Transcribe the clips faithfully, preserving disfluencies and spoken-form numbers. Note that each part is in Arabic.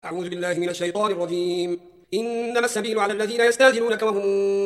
أعوذ بالله من الشيطان الرجيم. إنما السبيل على الذين يستاذنونك وهم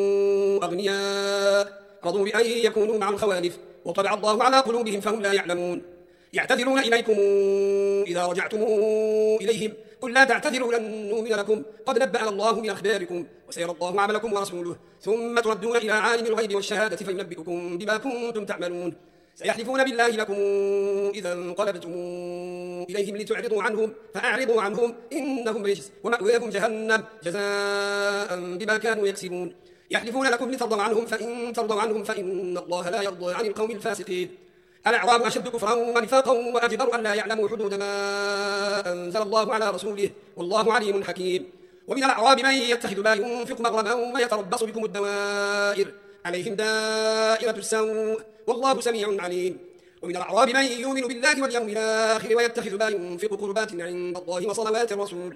أغنياء رضوا بأن يكونوا مع الخوالف وطبع الله على قلوبهم فهم لا يعلمون. يعتذرون إليكم إذا رجعتم إليهم قل لا تعتذروا لن نؤمن لكم قد نبأنا الله من أخباركم وسيرى الله عملكم ورسوله ثم تردون إلى عالم الغيب والشهادة فينبئكم بما كنتم تعملون. سيحلفون بالله لكم إذا انقلبتم إليهم لتعرضوا عنهم فأعرضوا عنهم إنهم رجس ومأواهم جهنم جزاء بما كانوا يكسبون. يحلفون لكم لترضوا عنهم فإن ترضوا عنهم فإن الله لا يرضى عن القوم الفاسقين. الأعراب أشد كفرا ونفاقا وأجدر أن لا يعلموا حدود ما أنزل الله على رسوله والله عليم حكيم. ومن الأعراب من يتخذ ما ينفق مغرما ويتربص بكم الدوائر عليهم دائرة السوء والله سميع عليم. ومن الأعراب من يؤمن بالله واليوم الآخر ويتخذ ما ينفق قربات عند الله وصلوات الرسول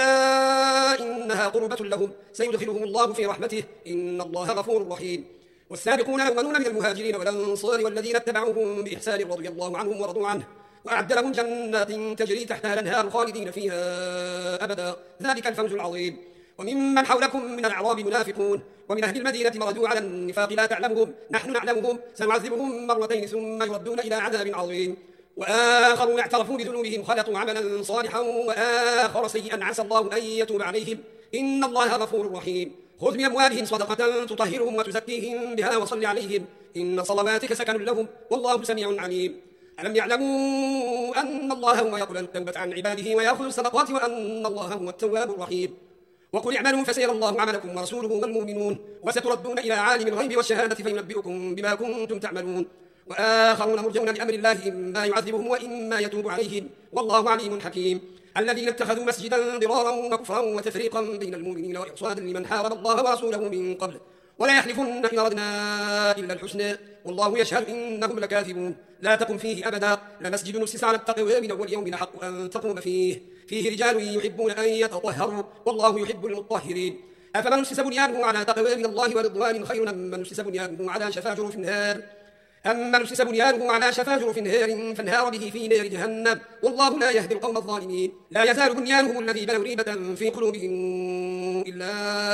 ألا إنها قربة لهم سيدخلهم الله في رحمته إن الله غفور رحيم. والسابقون الأولون من المهاجرين والأنصار والذين اتبعوهم بإحسان رضي الله عنهم ورضوا عنه وأعد لهم جنات تجري تحتها الأنهار خالدين فيها أبدا ذلك الفوز العظيم. وممن حولكم من الأعراب منافقون ومن أهل المدينة مردوا على النفاق لا تعلمهم نحن نعلمهم سنعذبهم مرتين ثم يردون إلى عذاب عظيم. وآخرون اعترفوا بذنوبهم خلطوا عملا صالحا وآخر سيئا عسى الله أن يتوب عليهم إن الله غفور رحيم. خذ من أموالهم صدقة تطهرهم وتزكيهم بها وصل عليهم إن صلواتك سكن لهم والله سميع عليم. ألم يعلموا أن الله هو يقبل التوبة عن عباده ويأخذ الصدقات وأن الله هو التواب الرحيم. وقل اعملوا فسيرى الله عملكم ورسوله والمؤمنون وستردون إلى عالم الغيب والشهادة فينبئكم بما كنتم تعملون. وآخرون مرجون لأمر الله إما يعذبهم وإما يتوب عليهم والله عليم حكيم. الذين اتخذوا مسجدا ضرارا وكفرا وتفريقا بين المؤمنين وإرصادا لمن حارب الله ورسوله من قبل ولا يحلفن إن أردنا إلا الحسنى والله يشهد إنهم لكاذبون. لا تقم فيه أبدا لمسجد نسس على التقوى من أول يوم حق أن تقوم فيه فيه رجال يحبون أن يتطهروا والله يحب المطهرين. أفمن نسس بنيانه على تقوى من الله ورضوان خير من نسس بنيانه على شفا جرف النار أما نسس بنيانه على شفا جرف نهار فانهار به في نار جهنم والله لا يهدي القوم الظالمين. لا يزال بنيانهم الذي بنوا ريبة في قلوبهم إلا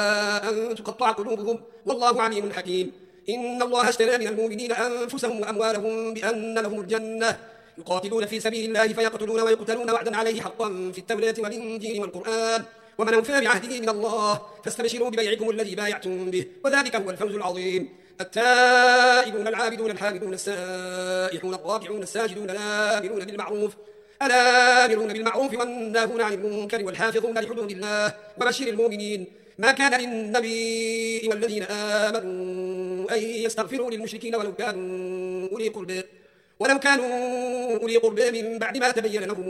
أن تقطع قلوبهم والله عليم حكيم. إن الله اشترى من المؤمنين أنفسهم وأموالهم بأن لهم الجنة يقاتلون في سبيل الله فيقتلون ويقتلون وعدا عليه حقا في التوراة والإنجيل والقرآن ومن أوفى بعهده من الله فاستبشروا ببيعكم الذي بايعتم به وذلك هو الفوز العظيم. التائبون العابدون الحامدون السائحون الراكعون الساجدون الآمرون بالمعروف الآمرون بالمعروف والناهون عن المنكر والحافظون لحدود الله وبشر المؤمنين. ما كان للنبي والذين آمنوا أن يستغفروا للمشركين ولو كانوا أولي قربى ولو كانوا أولي قربى من بعد ما تبين لهم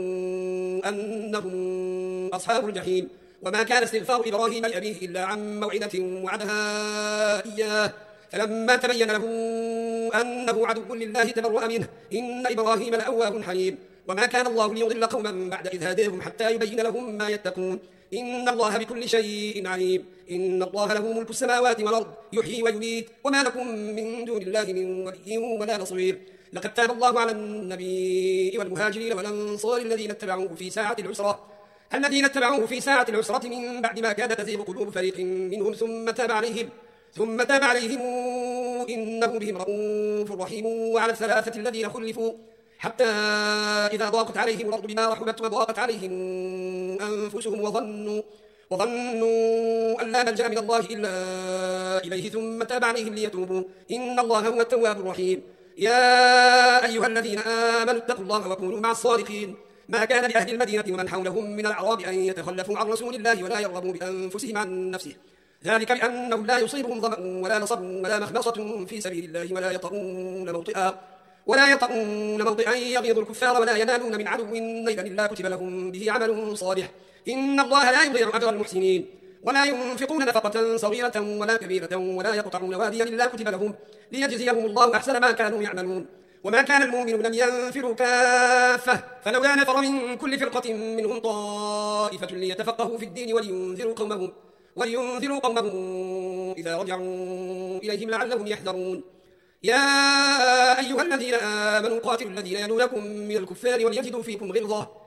أنهم أصحاب الجحيم. وما كان استغفار إبراهيم لأبيه إلا عن موعدة وعدها إياه فلما تبين له أنه عدو لله تبرأ منه إن إبراهيم لأواه حليم. وما كان الله ليضل قوما بعد إذ هداهم حتى يبين لهم ما يتقون إن الله بكل شيء عليم. إن الله له ملك السماوات والأرض يحيي ويميت وما لكم من دون الله من ولي ولا نصير. لقد تاب الله على النبي والمهاجرين والأنصار الذين اتبعوه في ساعة العسرة الذين اتبعوه في ساعة العسرة من بعد ما كاد تزيغ قلوب فريق منهم ثم تاب عليهم ثم تاب عليهم إنه بهم رؤوف رحيم. وعلى الثلاثة الذين خلفوا حتى إذا ضاقت عليهم الأرض بما رحبت وضاقت عليهم أنفسهم وظنوا وظنوا أن لا ملجأ من الله إلا إليه ثم تاب عليهم ليتوبوا إن الله هو التواب الرحيم. يا أيها الذين آمنوا اتقوا الله وكونوا مع الصادقين. ما كان لأهل المدينة ومن حولهم من الأعراب أن يتخلفوا عن رسول الله ولا يرغبوا بأنفسهم عن نفسه ذلك بأنهم لا يصيبهم ظمأ ولا نصب ولا مخمصة في سبيل الله ولا يطؤون موطئا ولا يطؤون موطئا يغيظ الكفار ولا ينالون من عدو نيلا إلا كتب لهم به عمل صالح إن الله لا يضيع أجر المحسنين. ولا ينفقون نفقة صغيرة ولا كبيرة ولا يقطعون واديا إلا كتب لهم ليجزيهم الله أحسن ما كانوا يعملون. وما كان المؤمنون أن ينفروا كافة فلولا نفر من كل فرقة منهم طائفة ليتفقهوا في الدين ولينذروا قومهم ولينذروا قومهم إذا رجعوا إليهم لعلهم يحذرون. يا أيها الذين آمنوا قاتلوا الذين يلونكم من الكفار وليجدوا فيكم غلظة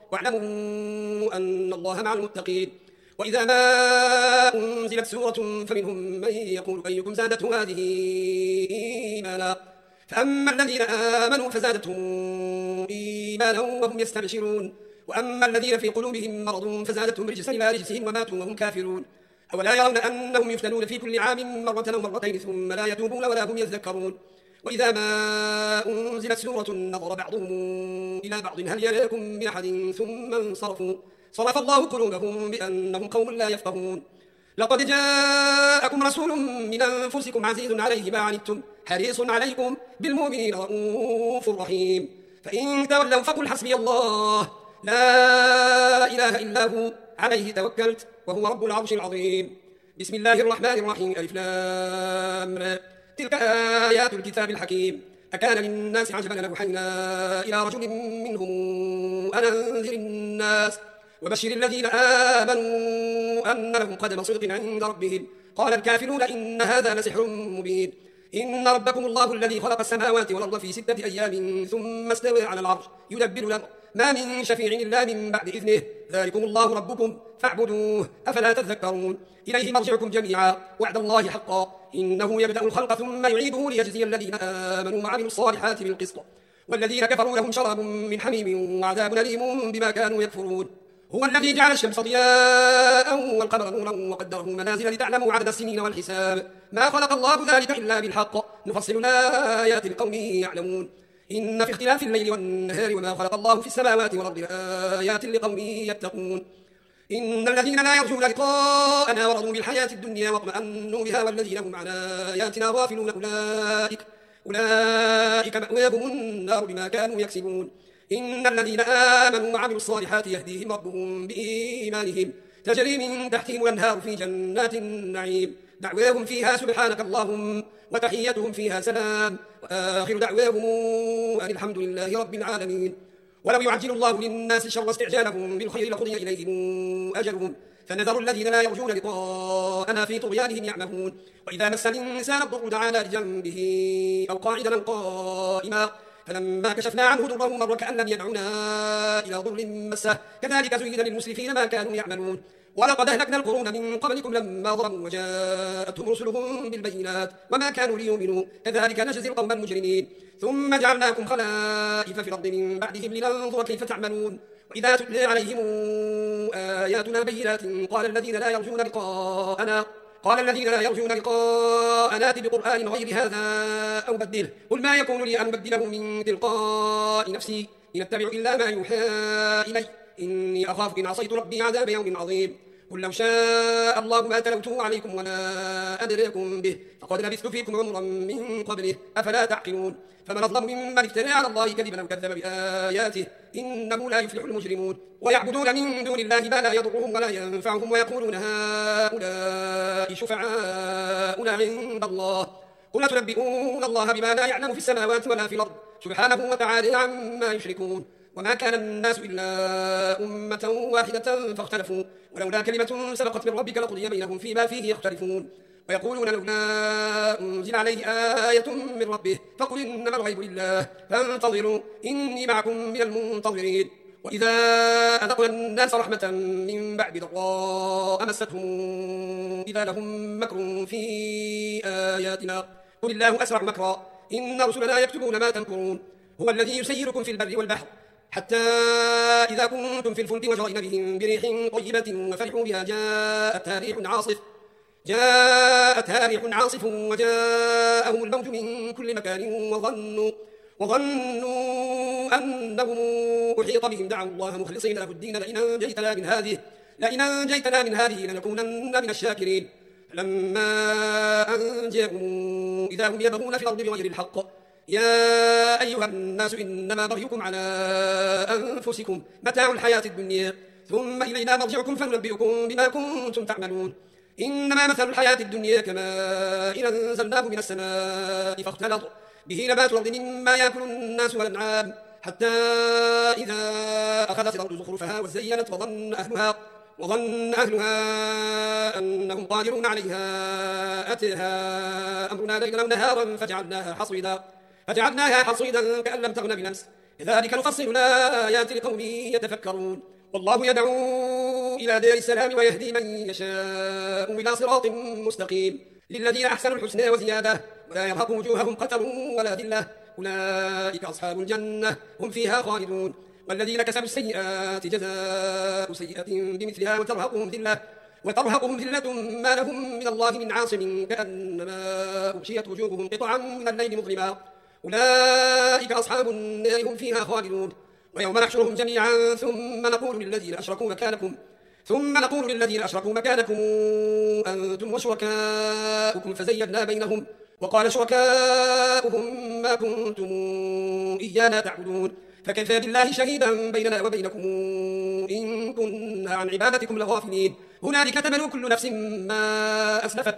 واعلموا أن الله مع المتقين. وإذا ما أنزلت سورة فمنهم من يقول أيكم زادته هذه إيمانا فأما الذين آمنوا فزادتهم إيمانا وهم يستبشرون وأما الذين في قلوبهم مرض فزادتهم رجسا إلى رجسهم وماتوا وهم كافرون أولا يرون أنهم يفتنون في كل عام مرة أو مرتين ثم لا يتوبون ولا هم يذكرون. وإذا ما أنزلت سورة نظر بعضهم إلى بعض هل يراكم من أحد ثم انصرفوا صرف الله قلوبهم بأنهم قوم لا يفقهون. لقد جاءكم رسول من أنفسكم عزيز عليه ما عنتم حريص عليكم بالمؤمنين رؤوف رحيم فإن تولوا فقل حسبي الله لا إله إلا هو عليه توكلت وهو رب العرش العظيم. بسم الله الرحمن الرحيم ألف لام تلك آيات الكتاب الحكيم أكان للناس عجبا أن أوحينا إلى رجل منهم أن أنذر الناس وبشر الذين آمنوا أن لهم قدم صدق عند ربهم قال الكافرون إن هذا لسحر مبين. إن ربكم الله الذي خلق السماوات والأرض في ستة أيام ثم استوى على العرش يدبر الأمر ما من شفيع إلا من بعد إذنه ذلكم الله ربكم فاعبدوه أفلا تذكرون. إليه مرجعكم جميعا وعد الله حقا إنه يبدأ الخلق ثم يعيده ليجزي الذين آمنوا وعملوا الصالحات بالقسط والذين كفروا لهم شراب من حميم وعذاب أليم بما كانوا يكفرون. هو الذي جعل الشمس ضياء والقمر نورا وقدره منازل لتعلموا عدد السنين والحساب ما خلق الله ذلك إلا بالحق نفصل الآيات لقوم يعلمون. إن في اختلاف الليل والنهار وما خلق الله في السماوات والأرض لآيات لقوم يتقون. إن الذين لا يرجون لقاءنا ورضوا بالحياة الدنيا واطمأنوا بها والذين هم عن آياتنا غافلون أولئك أولئك مأواهم النار بما كانوا يكسبون. إن الذين آمنوا وعملوا الصالحات يهديهم ربهم بإيمانهم تجري من تحتهم الأنهار في جنات النعيم دعواهم فيها سبحانك اللهم وتحيتهم فيها سلام وآخر دعواهم أن الحمد لله رب العالمين. ولو يعجل الله للناس شر استعجالهم بالخير لقضي إليهم أجلهم فنذر الذين لا يرجون لقاءنا في طغيانهم يعمهون. وإذا مس الإنسان الضر دعانا لجنبه أو قاعدا أو قائما فلما كشفنا عنه ضره مر كأن لم يدعنا إلى ضر مسه كذلك زين للمسرفين ما كانوا يعملون. ولقد أهلكنا القرون من قبلكم لما ظلموا وجاءتهم رسلهم بالبينات وما كانوا ليؤمنوا كذلك نجزي القوم المجرمين. ثم جعلناكم خلائف في الأرض من بعدهم لننظر كيف تعملون. وإذا تتلى عليهم آياتنا بينات قال الذين لا يرجون لقاءنا قال الذين لا يرجون لقاءنا بقرآن غير هذا أو بدله قل ما يكون لي أن أبدله من تلقاء نفسي إن أتبع إلا ما يوحى إلي إني أخاف إن عصيت ربي عذاب يوم عظيم. قل لو شاء الله ما تلوته عليكم ولا أدريكم به فقد لبثت فيكم عمرا من قبله أفلا تعقلون. فمن أظلم ممن افترى على الله كذبا أو كذب بآياته إنه لا يفلح المجرمون. ويعبدون من دون الله ما لا يضرهم ولا ينفعهم ويقولون هؤلاء شفعاؤنا عند الله قل تنبئون الله بما لا يعلم في السماوات ولا في الأرض سبحانه وتعالى عما يشركون. وما كان الناس إلا أمة واحدة فاختلفوا ولولا كلمة سبقت من ربك لقضي بينهم فيما فيه يختلفون. ويقولون لولا أنزل عليه آية من ربه فقل إنما الغيب لله فانتظروا إني معكم من المنتظرين. وإذا أذقنا الناس رحمة من بعد ضراء مستهم إذا لهم مكر في آياتنا قل الله أسرع مكرا إن رسلنا يكتبون ما تمكرون. هو الذي يسيركم في البر والبحر حتى إذا كنتم في الفلك وجرين بهم بريح طيبة وفرحوا بها جاءتها ريح عاصف جاءتها ريح عاصف وجاءهم الموج من كل مكان وظنوا وظنوا أنهم أحيط بهم دعوا الله مخلصين له الدين لئن أنجيتنا من هذه لئن أنجيتنا من هذه لنكونن من الشاكرين. فلما أنجاهم إذا هم يبغون في الأرض بغير الحق يا أيها الناس إنما بغيكم على أنفسكم متاع الحياة الدنيا ثم إلينا مرجعكم فننبئكم بما كنتم تعملون. إنما مثل الحياة الدنيا كماء أنزلناه من السماء فاختلط به نبات الأرض مما يأكل الناس والأنعام حتى إذا أخذت الأرض زخرفها وزينت وظن أهلها وظن أهلها أنهم قادرون عليها أتيها أمرنا ليلا ونهارا فجعلناها حصيدا فجعلناها حصيدا كأن لم تغن بنفس كذلك نفصل الآيات لقوم يتفكرون والله يدعو إلى دار السلام ويهدي من يشاء إلى صراط مستقيم للذين أحسنوا الحسنى وزيادة ولا يرهق وجوههم قتر ولا ذلة أولئك أصحاب الجنة هم فيها خالدون والذين كسبوا السيئات جزاء سيئة بمثلها وترهقهم ذلة وترهقهم ذلة ما لهم من الله من عاصم كأنما أغشيت وجوههم قطعا من الليل مظلما أولئك أصحاب النار هم فيها خالدون ويوم نحشرهم جميعا ثم نقول للذين أشركوا مكانكم ثم نقول للذين أشركوا مكانكم أنتم وشركاؤكم فزيّلنا بينهم وقال شركاؤهم ما كنتم إيانا تعبدون فكفى بالله شهيدا بيننا وبينكم إن كنا عن عبادتكم لغافلين هنالك تبلو كل نفس ما أسلفت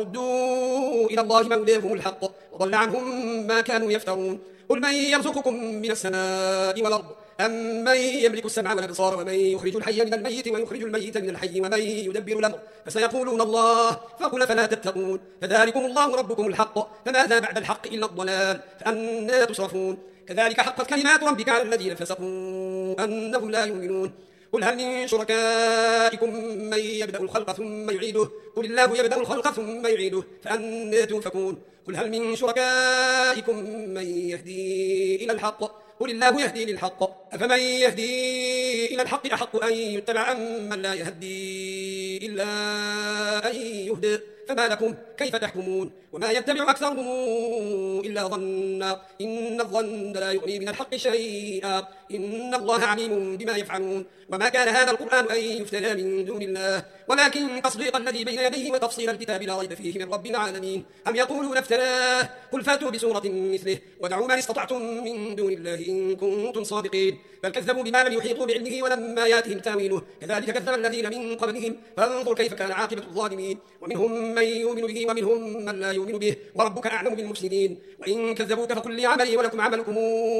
وردوا إلى الله مولاهم الحق وضل عنهم ما كانوا يفترون قل من يرزقكم من السماء والأرض أم من يملك السمع والأبصار ومن يخرج الحي من الميت ويخرج الميت من الحي ومن يدبر الأمر فسيقولون الله فقل فلا تتقون فذلكم الله ربكم الحق فماذا بعد الحق إلا الضلال فأنى تصرفون كذلك حقت كلمات ربك على الذين فسقوا أنهم لا يؤمنون قل هل من شركائكم من يبدأ الخلق ثم يعيده قل الله يبدأ الخلق ثم يعيده فأنى تؤفكون قل هل من شركائكم من يهدي إلى الحق قل الله يهدي للحق أفمن يهدي إلى الحق أحق أن يتبع أم من لا يهدي إلا أن يهدى فما لكم كيف تحكمون وما يتبع أكثرهم إلا ظنا إن الظن لا يغني من الحق شيئا إن الله عليم بما يفعلون وما كان هذا القرآن أن يفترى من دون الله ولكن تصديق الذي بين يديه وتفصيل الكتاب لا ريب فيه من رب العالمين أم يقولون افتراه قل فاتوا بسورة مثله ودعوا من استطعتم من دون الله إن كنتم صادقين بل كذبوا بما لم يحيطوا بعلمه ولما ياتهم تاويله كذلك كذب الذين من قبلهم فانظر كيف كان عاقبة الظالمين ومنهم من يؤمن به ومنهم من لا يؤمن به وربك أعلم بالمفسدين وإن كذبوك فقل لي عملي ولكم عملكم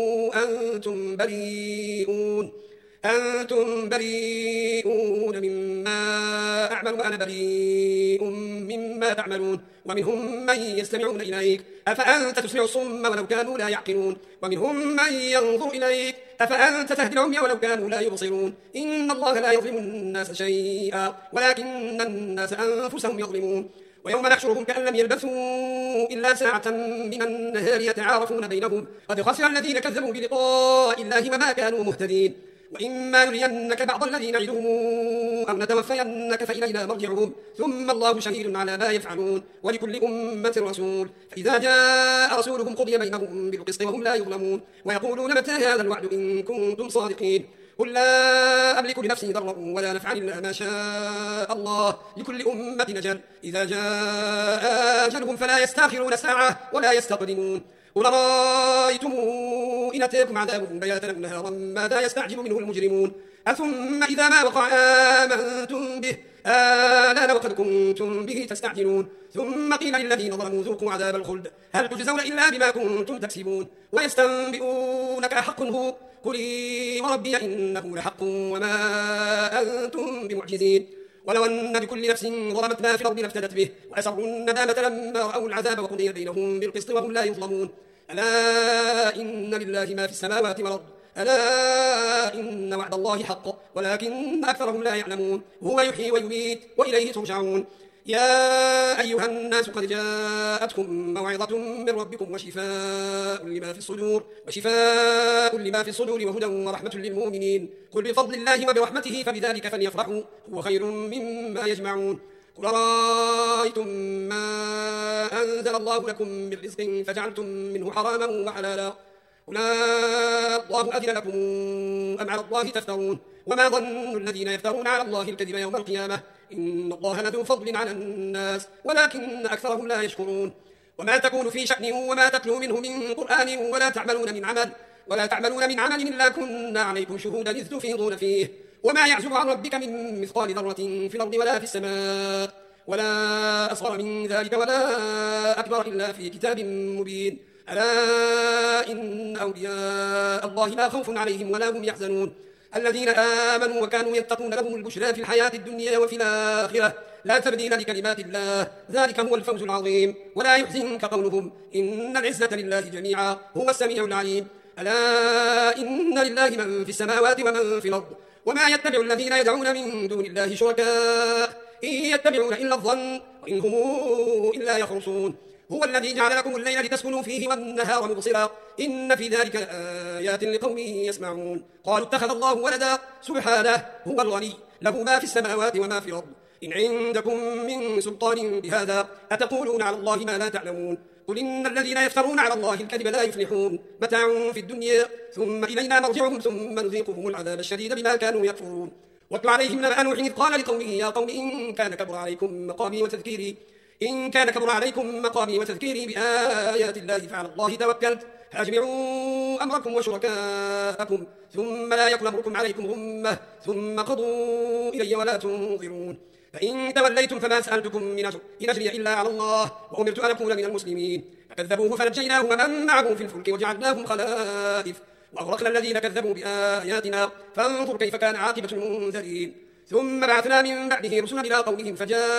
أنتم بريئون أنتم بريئون مما أعمل وأنا بريء مما تعملون ومنهم من يستمعون إليك أفأنت تسمع الصم ولو كانوا لا يعقلون ومنهم من ينظر إليك أفأنت تهدي العمي ولو كانوا لا يبصرون إن الله لا يظلم الناس شيئا ولكن الناس أنفسهم يظلمون ويوم نحشرهم كأن لم يلبثوا إلا ساعة من النهار يتعارفون بينهم قد خسر الذين كذبوا بلقاء الله وما كانوا مهتدين وإما نرينك بعض الذين نعدهم أو نتوفينك فإلينا مرجعهم ثم الله شهيد على ما يفعلون ولكل أمة رسول فإذا جاء رسولهم قضي بينهم بالقسط وهم لا يظلمون ويقولون متى هذا الوعد إن كنتم صادقين قل لا أملك لنفسي ضرا ولا نفعا إلا ما شاء الله لكل أمة أجل إذا جاء أجلهم فلا يستأخرون ساعة ولا يستقدمون قل رأيتم إن أتاكم عذاب بياتا أو نهارا ماذا يستعجل منه المجرمون أثم إذا ما وقع آمنتم به آلان وقد كنتم به تستعجلون ثم قيل للذين ظلموا ذوقوا عذاب الخلد هل تجزون إلا بما كنتم تكسبون ويستنبئونك أحق هو قل وربي إنه لحق وما أنتم بمعجزين ولو أن بكل نفس ظلمت ما في الأرض لافتدت به وأسروا الندامة لما رأوا العذاب وقضي بينهم بالقسط وهم لا يظلمون ألا إن لله ما في السماوات والأرض ألا إن وعد الله حق ولكن أكثرهم لا يعلمون هو يحيي ويميت وإليه ترجعون يا أيها الناس قد جاءتكم موعظة من ربكم وشفاء لما في الصدور وشفاء لما في الصدور وهدى ورحمة للمؤمنين قل بفضل الله وبرحمته فبذلك فليفرحوا هو خير مما يجمعون قل رأيتم ما أنزل الله لكم من رزق فجعلتم منه حراما وحلالا قل الله أذن لكم أم على الله تفترون وما ظن الذين يفترون على الله الكذب يوم القيامة إن الله لذو فضل على الناس ولكن أكثرهم لا يشكرون وما تكون في شأن وما تتلو منه من قرآن ولا تعملون من عمل ولا تعملون من عمل إلا كنا عليكم شهودا إذ تفيضون فيه وما يعزب عن ربك من مثقال ذرة في الأرض ولا في السماء ولا أصغر من ذلك ولا أكبر إلا في كتاب مبين ألا إن أولياء الله لا خوف عليهم ولا هم يحزنون الذين آمنوا وكانوا يتقون لهم البشرى في الحياة الدنيا وفي الآخرة لا تبديل لكلمات الله ذلك هو الفوز العظيم ولا يحزنك قولهم إن العزة لله جميعا هو السميع العليم ألا إن لله من في السماوات ومن في الأرض وما يتبع الذين يدعون من دون الله شركاء إن يتبعون إلا الظن وإن هم إلا يخرصون هو الذي جعل لكم الليل لتسكنوا فيه والنهار مبصرا إن في ذلك لآيات لقوم يسمعون قالوا اتخذ الله ولدا سبحانه هو الغني له ما في السماوات وما في الأرض إن عندكم من سلطان بهذا أتقولون على الله ما لا تعلمون قل إن الذين يفترون على الله الكذب لا يفلحون متاع في الدنيا ثم إلينا مرجعهم ثم نذيقهم العذاب الشديد بما كانوا يكفرون واتل عليهم نبأ نوح إذ قال لقومه يا قوم إن كان كبر عليكم مقامي وتذكيري إن كان كبر عليكم مقامي وتذكيري بآيات الله فعلى الله توكلت فأجمعوا أمركم وشركاءكم ثم لا يكن أمركم عليكم غمة ثم قضوا إلي ولا تنظرون فإن توليتم فما سألتكم من أجر إن أجري إلا على الله وأمرت أن أكون من المسلمين فكذبوه فنجيناه ومن معه في الفلك وجعلناهم خلائف وأغرقنا الذين كذبوا بآياتنا فانظر كيف كان عاقبة المنذرين ثم بعثنا من بعده رسلا إلى قومهم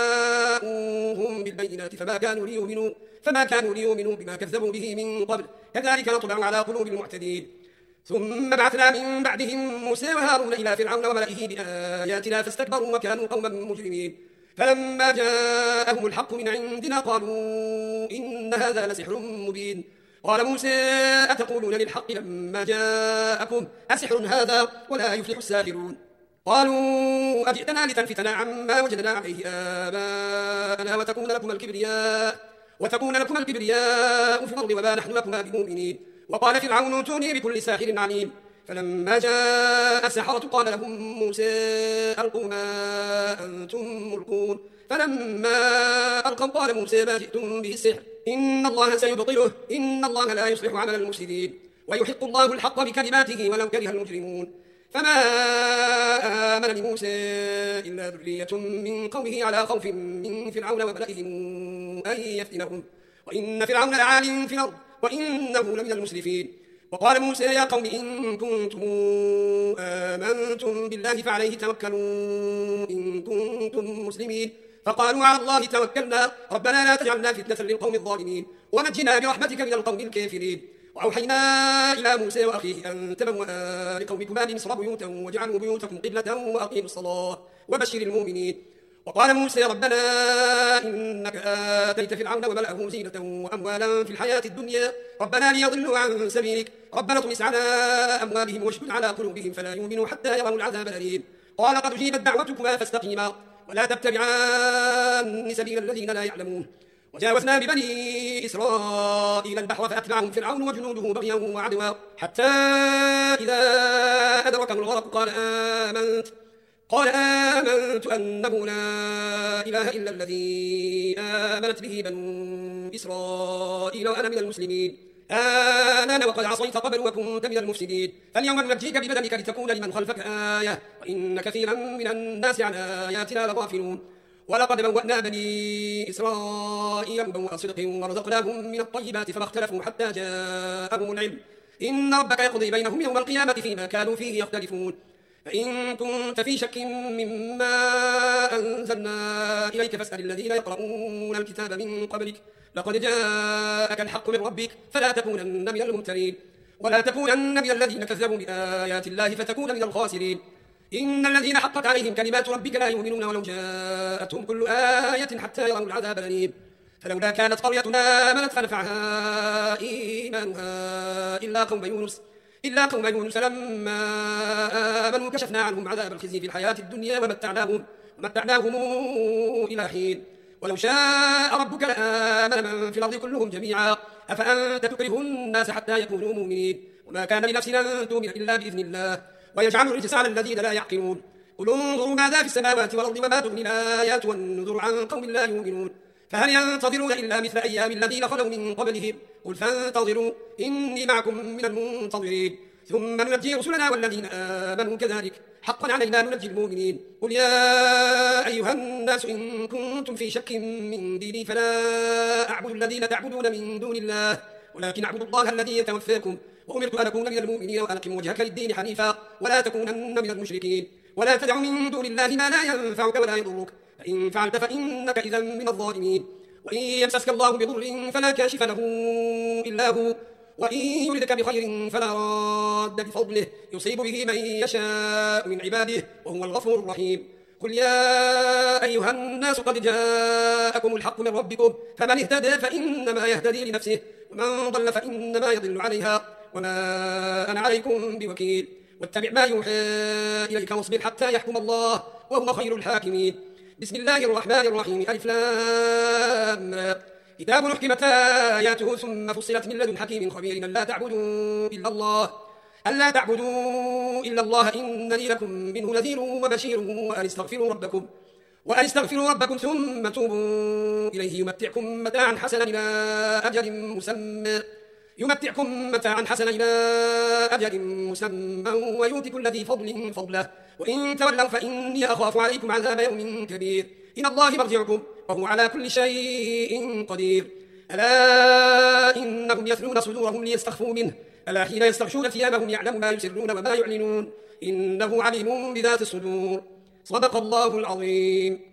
فجاءوهم بالبينات فما كانوا ليؤمنوا فما كانوا ليؤمنوا بما كذبوا به من قبل كذلك نطبع على قلوب المعتدين ثم بعثنا من بعدهم موسى وهارون إلى فرعون وملئه بآياتنا فاستكبروا وكانوا قوما مجرمين فلما جاءهم الحق من عندنا قالوا إن هذا لسحر مبين قال موسى أتقولون للحق لما جاءكم أسحر هذا ولا يفلح الساحرون قالوا أجئتنا لتلفتنا عما وجدنا عليه آباءنا وتكون لكم الكبرياء وتكون لكم الكبرياء في الأرض وما نحن لكما بمؤمنين وقال فرعون ائتوني بكل ساحر عليم فلما جاء السحرة قال لهم موسى ألقوا ما أنتم ملقون فلما ألقوا قال موسى ما جئتم به السحر إن الله سيبطله إن الله لا يصلح عمل المفسدين ويحق الله الحق بكلماته ولو كره المجرمون فما آمن لموسى إلا ذرية من قومه على خوف من فرعون وملئهم أن يفتنهم وإن فرعون لعال في الأرض وإنه لمن المسرفين وقال موسى يا قوم إن كنتم آمنتم بالله فعليه توكلوا إن كنتم مسلمين فقالوا على الله توكلنا ربنا لا تجعلنا فتنة للقوم الظالمين ونجنا برحمتك من القوم الكافرين وأوحينا إلى موسى وأخيه أن تبوأ لقومكما بمصر بيوتا واجعلوا بيوتكم قبلة وأقيموا الصلاة وبشر المؤمنين وقال موسى ربنا إنك آتيت فرعون وملأه زينة وأموالا في الحياة الدنيا ربنا ليضلوا عن سبيلك ربنا اطمس على أموالهم واشدد على قلوبهم فلا يؤمنوا حتى يروا العذاب الأليم قال قد أجيبت دعوتكما فاستقيما ولا تتبعان سبيل الذين لا يعلمون وجاوزنا ببني إسرائيل البحر فأتبعهم فرعون وجنوده بغيا وعدوا حتى إذا أدركه الغرق قال آمنت قال آمنت أنه لا إله إلا الذي آمنت به بنو إسرائيل وأنا من المسلمين آلان وقد عصيت قبل وكنت من المفسدين فاليوم ننجيك ببدنك لتكون لمن خلفك آية وإن كثيرا من الناس عن آياتنا لغافلون ولقد بوأنا بني إسرائيل مبوأ صدق ورزقناهم من الطيبات فما اختلفوا حتى جاءهم العلم إن ربك يقضي بينهم يوم القيامة فيما كانوا فيه يختلفون فإن كنت في شك مما أنزلنا إليك فاسأل الذين يقرؤون الكتاب من قبلك لقد جاءك الحق من ربك فلا تكونن من الممترين ولا تكونن من الذين كذبوا بآيات الله فتكون من الخاسرين إن الذين حقت عليهم كلمات ربك لا يؤمنون ولو جاءتهم كل آية حتى يروا العذاب الأليم فلولا كانت قريتنا آمنت فنفعها إيمانها إلا قوم يونس إلا قوم يونس لما آمنوا كشفنا عنهم عذاب الخزي في الحياة الدنيا ومتعناهم, ومتعناهم إلى حين ولو شاء ربك لآمن من في الأرض كلهم جميعا أفأنت تكره الناس حتى يكونوا مؤمنين وما كان لنفس أن تؤمن إلا بإذن الله ويجعل الرجس على الذين لا يعقلون قل انظروا ماذا في السماوات والأرض وما تغني الآيات والنذر عن قوم لا يؤمنون فهل ينتظرون إلا مثل أيام الذين خلوا من قبلهم قل فانتظروا إني معكم من المنتظرين ثم ننجي رسلنا والذين آمنوا كذلك حقا علينا ننجي المؤمنين قل يا أيها الناس إن كنتم في شك من ديني فلا أعبد الذين تعبدون من دون الله ولكن أعبد الله الذي يتوفاكم وأمرت أن أكون من المؤمنين وأن أقم وجهك للدين حنيفا ولا تكونن من المشركين ولا تدع من دون الله ما لا ينفعك ولا يضرك فإن فعلت فإنك إذا من الظالمين وإن يمسسك الله بضر فلا كاشف له إلا هو وإن يردك بخير فلا راد بفضله يصيب به من يشاء من عباده وهو الغفور الرحيم. قل يا أيها الناس قد جاءكم الحق من ربكم فمن اهتدى فإنما يهتدي لنفسه ومن ضل فإنما يضل عليها وما أنا عليكم بوكيل. واتبع ما يوحى إليك واصبر حتى يحكم الله وهو خير الحاكمين. بسم الله الرحمن الرحيم. ألف لام كتاب أحكمت آياته ثم فصلت من لدن حكيم خبير ألا تعبدوا إلا الله ألا تعبدوا إلا الله إنني لكم منه نذير وبشير وأن استغفروا ربكم وأن استغفروا ربكم ثم توبوا إليه يمتعكم متاعا حسنا إلى أجل مسمى يمتعكم متاعا حسنا إلى أجل مسمى ويؤتي كل ذي فضل فضله وإن تولوا فإني أخاف عليكم عذاب يوم كبير. إلى الله مرجعكم وهو على كل شيء قدير. ألا إنهم يثنون صدورهم ليستخفوا منه ألا حين يستغشون ثيابهم يعلم ما يسرون وما يعلنون إنه عليم بذات الصدور. صدق الله العظيم.